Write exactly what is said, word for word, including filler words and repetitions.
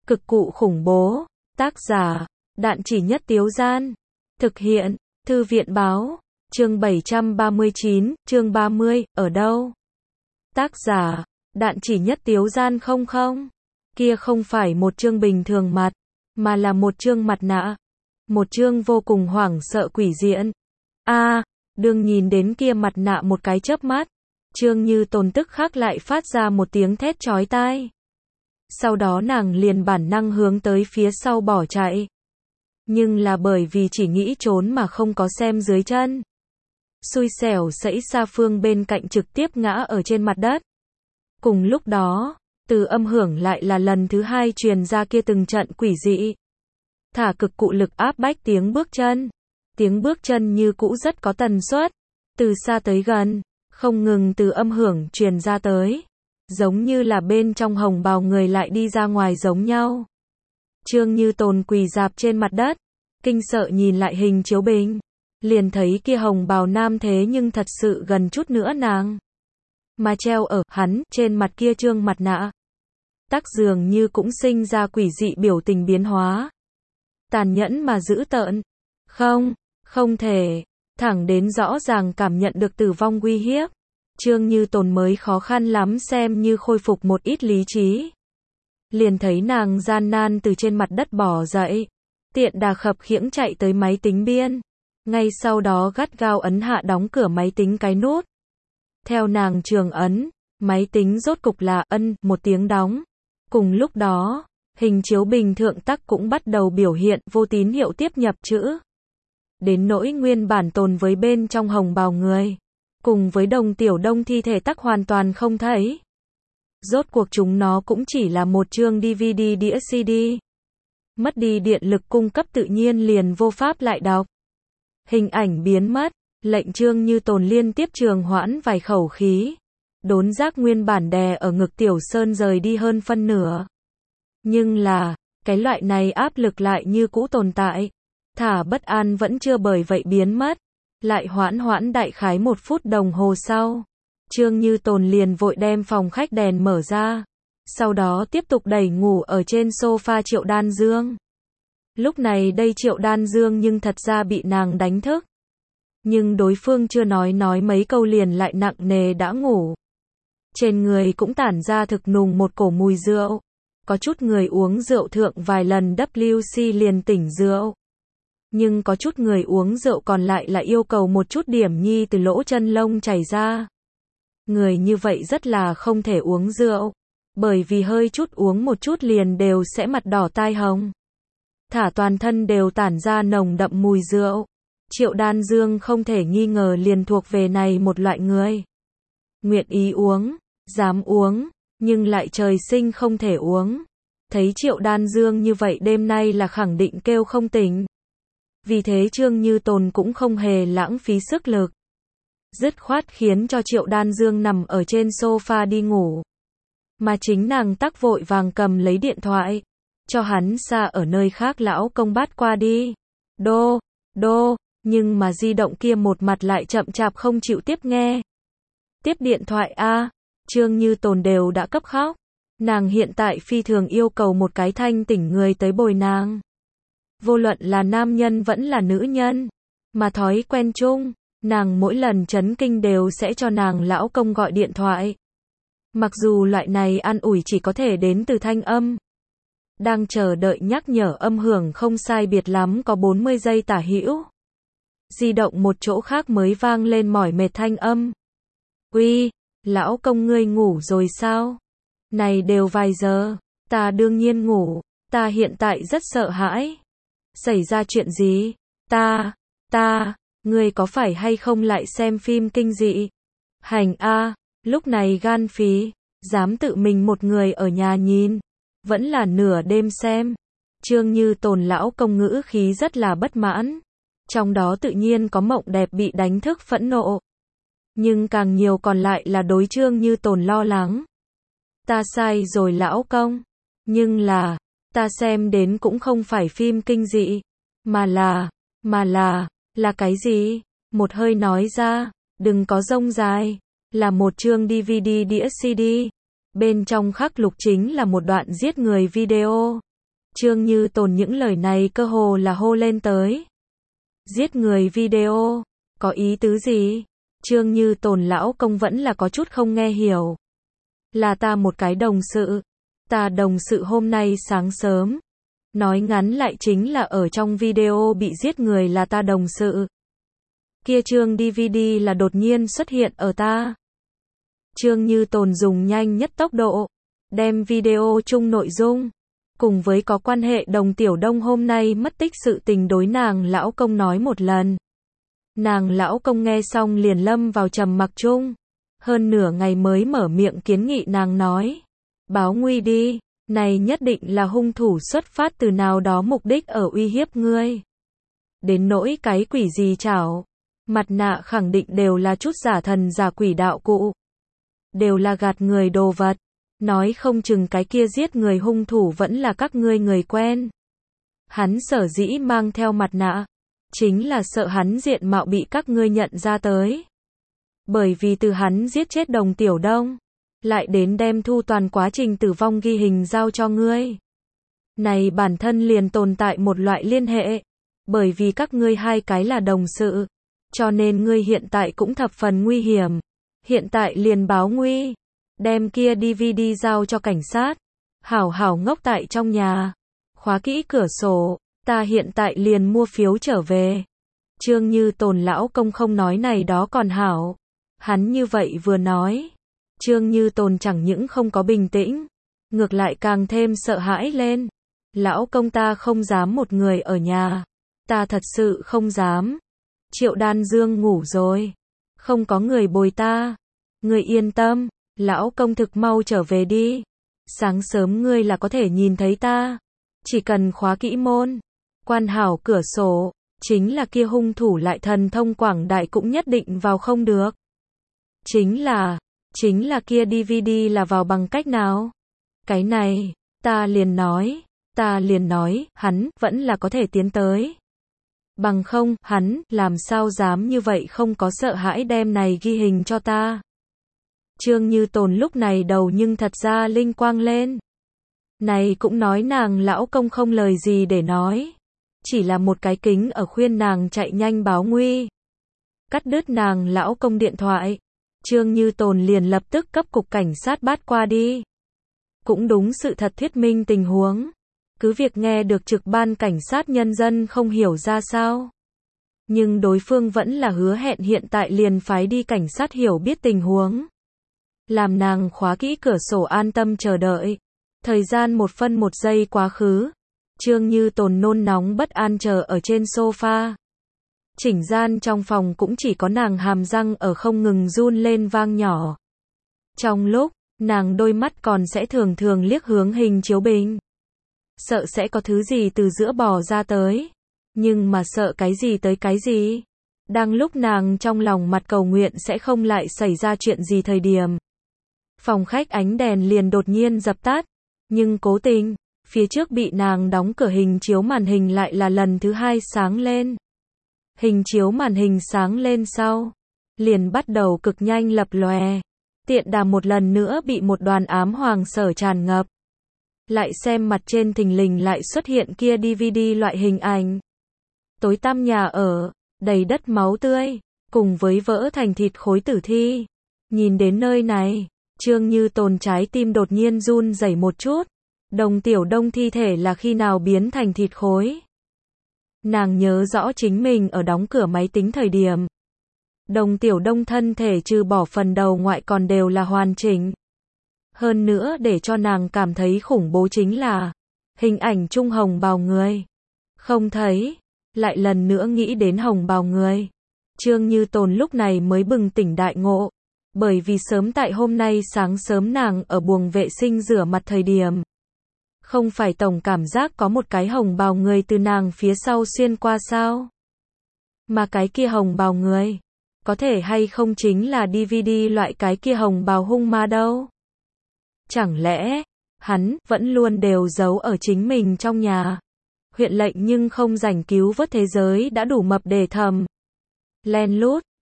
Cực cụ khủng bố. Tác giả, Đạn Chỉ Nhất Tiếu Gian. Thực hiện, Thư viện báo. Chương bảy trăm ba mươi chín, chương ba mươi, ở đâu? Tác giả, Đạn Chỉ Nhất Tiếu Gian. Không không. Kia không phải một chương bình thường mặt, mà là một chương mặt nạ. Một chương vô cùng hoảng sợ quỷ diện. A, à, đương nhìn đến kia mặt nạ một cái chớp mắt, Trương Như Tồn tức khắc lại phát ra một tiếng thét chói tai. Sau đó nàng liền bản năng hướng tới phía sau bỏ chạy. Nhưng là bởi vì chỉ nghĩ trốn mà không có xem dưới chân. Xui xẻo sẫy xa phương bên cạnh trực tiếp ngã ở trên mặt đất. Cùng lúc đó, từ âm hưởng lại là lần thứ hai truyền ra kia từng trận quỷ dị. Thả cực cụ lực áp bách tiếng bước chân. Tiếng bước chân như cũ rất có tần suất. Từ xa tới gần, không ngừng từ âm hưởng truyền ra tới. Giống như là bên trong hồng bào người lại đi ra ngoài giống nhau. Trương Như Tồn quỳ dạp trên mặt đất. Kinh sợ nhìn lại hình chiếu bình. Liền thấy kia hồng bào nam thế nhưng thật sự gần chút nữa nàng. Mà treo ở hắn trên mặt kia trương mặt nạ. Tắc dường như cũng sinh ra quỷ dị biểu tình biến hóa. Tàn nhẫn mà dữ tợn. Không, không thể. Thẳng đến rõ ràng cảm nhận được tử vong uy hiếp. Trương Như Tồn mới khó khăn lắm xem như khôi phục một ít lý trí. Liền thấy nàng gian nan từ trên mặt đất bò dậy. Tiện đà khập khiễng chạy tới máy tính biên. Ngay sau đó gắt gao ấn hạ đóng cửa máy tính cái nút. Theo nàng trường ấn, máy tính rốt cục là ân một tiếng đóng. Cùng lúc đó, hình chiếu bình thượng tắc cũng bắt đầu biểu hiện vô tín hiệu tiếp nhập chữ. Đến nỗi nguyên bản tồn với bên trong hồng bào người. Cùng với Đồng Tiểu Đông thi thể tắc hoàn toàn không thấy. Rốt cuộc chúng nó cũng chỉ là một chương đê vê đê đĩa xê đê. Mất đi điện lực cung cấp tự nhiên liền vô pháp lại đọc. Hình ảnh biến mất, lệnh Trương Như Tồn liên tiếp trường hoãn vài khẩu khí. Đốn giác nguyên bản đè ở ngực Tiểu Sơn rời đi hơn phân nửa. Nhưng là, cái loại này áp lực lại như cũ tồn tại. Thả bất an vẫn chưa bởi vậy biến mất. Lại hoãn hoãn đại khái một phút đồng hồ sau. Trương Như Tồn liền vội đem phòng khách đèn mở ra. Sau đó tiếp tục đẩy ngủ ở trên sofa Triệu Đan Dương. Lúc này đây Triệu Đan Dương nhưng thật ra bị nàng đánh thức. Nhưng đối phương chưa nói nói mấy câu liền lại nặng nề đã ngủ. Trên người cũng tản ra thực nùng một cổ mùi rượu. Có chút người uống rượu thượng vài lần vê kép liền tỉnh rượu. Nhưng có chút người uống rượu còn lại là yêu cầu một chút điểm nhi từ lỗ chân lông chảy ra. Người như vậy rất là không thể uống rượu. Bởi vì hơi chút uống một chút liền đều sẽ mặt đỏ tai hồng. Thả toàn thân đều tản ra nồng đậm mùi rượu. Triệu Đan Dương không thể nghi ngờ liền thuộc về này một loại người. Nguyện ý uống, dám uống, nhưng lại trời sinh không thể uống. Thấy Triệu Đan Dương như vậy đêm nay là khẳng định kêu không tỉnh. Vì thế Trương Như Tồn cũng không hề lãng phí sức lực. Dứt khoát khiến cho Triệu Đan Dương nằm ở trên sofa đi ngủ. Mà chính nàng tắc vội vàng cầm lấy điện thoại. Cho hắn xa ở nơi khác lão công bắt qua đi. Đô, đô, nhưng mà di động kia một mặt lại chậm chạp không chịu tiếp nghe. Tiếp điện thoại a, Trương Như Tồn đều đã cấp khóc. Nàng hiện tại phi thường yêu cầu một cái thanh tỉnh người tới bồi nàng. Vô luận là nam nhân vẫn là nữ nhân. Mà thói quen chung, nàng mỗi lần chấn kinh đều sẽ cho nàng lão công gọi điện thoại. Mặc dù loại này an ủi chỉ có thể đến từ thanh âm. Đang chờ đợi nhắc nhở âm hưởng không sai biệt lắm có bốn mươi giây tả hữu. Di động một chỗ khác mới vang lên mỏi mệt thanh âm. Uy, lão công ngươi ngủ rồi sao? Này đều vài giờ, ta đương nhiên ngủ, ta hiện tại rất sợ hãi. Xảy ra chuyện gì? Ta, ta, ngươi có phải hay không lại xem phim kinh dị? Hành a, lúc này gan phí, dám tự mình một người ở nhà nhìn. Vẫn là nửa đêm xem. Trương Như Tồn lão công ngữ khí rất là bất mãn. Trong đó tự nhiên có mộng đẹp bị đánh thức phẫn nộ. Nhưng càng nhiều còn lại là đối Trương Như Tồn lo lắng. Ta sai rồi lão công. Nhưng là, ta xem đến cũng không phải phim kinh dị. Mà là, mà là, là cái gì? Một hơi nói ra, đừng có rông dài. Là một chương đê vê đê đĩa xê đê. Bên trong khắc lục chính là một đoạn giết người video. Trương Như Tồn những lời này cơ hồ là hô lên tới. Giết người video, có ý tứ gì? Trương Như Tồn lão công vẫn là có chút không nghe hiểu. Là ta một cái đồng sự. Ta đồng sự hôm nay sáng sớm. Nói ngắn lại chính là ở trong video bị giết người là ta đồng sự. Kia chương đê vê đê là đột nhiên xuất hiện ở ta. Trương Như Tồn dùng nhanh nhất tốc độ, đem video chung nội dung, cùng với có quan hệ Đồng Tiểu Đông hôm nay mất tích sự tình đối nàng lão công nói một lần. Nàng lão công nghe xong liền lâm vào trầm mặc chung. Hơn nửa ngày mới mở miệng kiến nghị nàng nói. Báo nguy đi, này nhất định là hung thủ xuất phát từ nào đó mục đích ở uy hiếp ngươi. Đến nỗi cái quỷ gì chảo, mặt nạ khẳng định đều là chút giả thần giả quỷ đạo cụ. Đều là gạt người đồ vật. Nói không chừng cái kia giết người hung thủ vẫn là các ngươi người quen. Hắn sở dĩ mang theo mặt nạ, chính là sợ hắn diện mạo bị các ngươi nhận ra tới. Bởi vì từ hắn giết chết Đồng Tiểu Đông, lại đến đem thu toàn quá trình tử vong ghi hình giao cho ngươi. Này bản thân liền tồn tại một loại liên hệ, bởi vì các ngươi hai cái là đồng sự, cho nên ngươi hiện tại cũng thập phần nguy hiểm. Hiện tại liền báo nguy, đem kia đê vê đê giao cho cảnh sát, hảo hảo ngốc tại trong nhà, khóa kỹ cửa sổ, ta hiện tại liền mua phiếu trở về. Trương Như Tồn lão công không nói này đó còn hảo. Hắn như vậy vừa nói, Trương Như Tồn chẳng những không có bình tĩnh, ngược lại càng thêm sợ hãi lên. Lão công ta không dám một người ở nhà, ta thật sự không dám. Triệu Đan Dương ngủ rồi, không có người bồi ta. Ngươi yên tâm, lão công thực mau trở về đi. Sáng sớm ngươi là có thể nhìn thấy ta. Chỉ cần khóa kỹ môn, quan hảo cửa sổ, chính là kia hung thủ lại thần thông quảng đại cũng nhất định vào không được. Chính là, chính là kia đê vê đê là vào bằng cách nào? Cái này, ta liền nói, ta liền nói, hắn vẫn là có thể tiến tới. Bằng không, hắn làm sao dám như vậy không có sợ hãi đem này ghi hình cho ta. Trương Như Tồn lúc này đầu nhưng thật ra linh quang lên. Này cũng nói nàng lão công không lời gì để nói. Chỉ là một cái kính ở khuyên nàng chạy nhanh báo nguy. Cắt đứt nàng lão công điện thoại. Trương Như Tồn liền lập tức cấp cục cảnh sát bắt qua đi. Cũng đúng sự thật thuyết minh tình huống. Cứ việc nghe được trực ban cảnh sát nhân dân không hiểu ra sao. Nhưng đối phương vẫn là hứa hẹn hiện tại liền phái đi cảnh sát hiểu biết tình huống. Làm nàng khóa kỹ cửa sổ an tâm chờ đợi. Thời gian một phân một giây quá khứ. Trương Như Tồn nôn nóng bất an chờ ở trên sofa. Chỉnh gian trong phòng cũng chỉ có nàng hàm răng ở không ngừng run lên vang nhỏ. Trong lúc, nàng đôi mắt còn sẽ thường thường liếc hướng hình chiếu bình. Sợ sẽ có thứ gì từ giữa bò ra tới. Nhưng mà sợ cái gì tới cái gì. Đang lúc nàng trong lòng mặt cầu nguyện sẽ không lại xảy ra chuyện gì thời điểm. Phòng khách ánh đèn liền đột nhiên dập tắt. Nhưng cố tình, phía trước bị nàng đóng cửa hình chiếu màn hình lại là lần thứ hai sáng lên. Hình chiếu màn hình sáng lên sau, liền bắt đầu cực nhanh lập lòe. Tiện đà một lần nữa bị một đoàn ám hoàng sở tràn ngập. Lại xem mặt trên thình lình lại xuất hiện kia đê vê đê loại hình ảnh. Tối tăm nhà ở, đầy đất máu tươi, cùng với vỡ thành thịt khối tử thi. Nhìn đến nơi này, Trương Như Tồn trái tim đột nhiên run rẩy một chút. Đồng Tiểu Đông thi thể là khi nào biến thành thịt khối? Nàng nhớ rõ chính mình ở đóng cửa máy tính thời điểm. Đồng Tiểu Đông thân thể trừ bỏ phần đầu ngoại còn đều là hoàn chỉnh. Hơn nữa để cho nàng cảm thấy khủng bố chính là hình ảnh trung hồng bào người. Không thấy, lại lần nữa nghĩ đến hồng bào người. Trương Như Tồn lúc này mới bừng tỉnh đại ngộ. Bởi vì sớm tại hôm nay sáng sớm nàng ở buồng vệ sinh rửa mặt thời điểm. Không phải tổng cảm giác có một cái hồng bào người từ nàng phía sau xuyên qua sao? Mà cái kia hồng bào người, có thể hay không chính là đê vê đê loại cái kia hồng bào hung ma đâu? Chẳng lẽ, hắn vẫn luôn đều giấu ở chính mình trong nhà. Huyện lệnh nhưng không rảnh cứu vớt thế giới đã đủ mập để thầm. Len lút,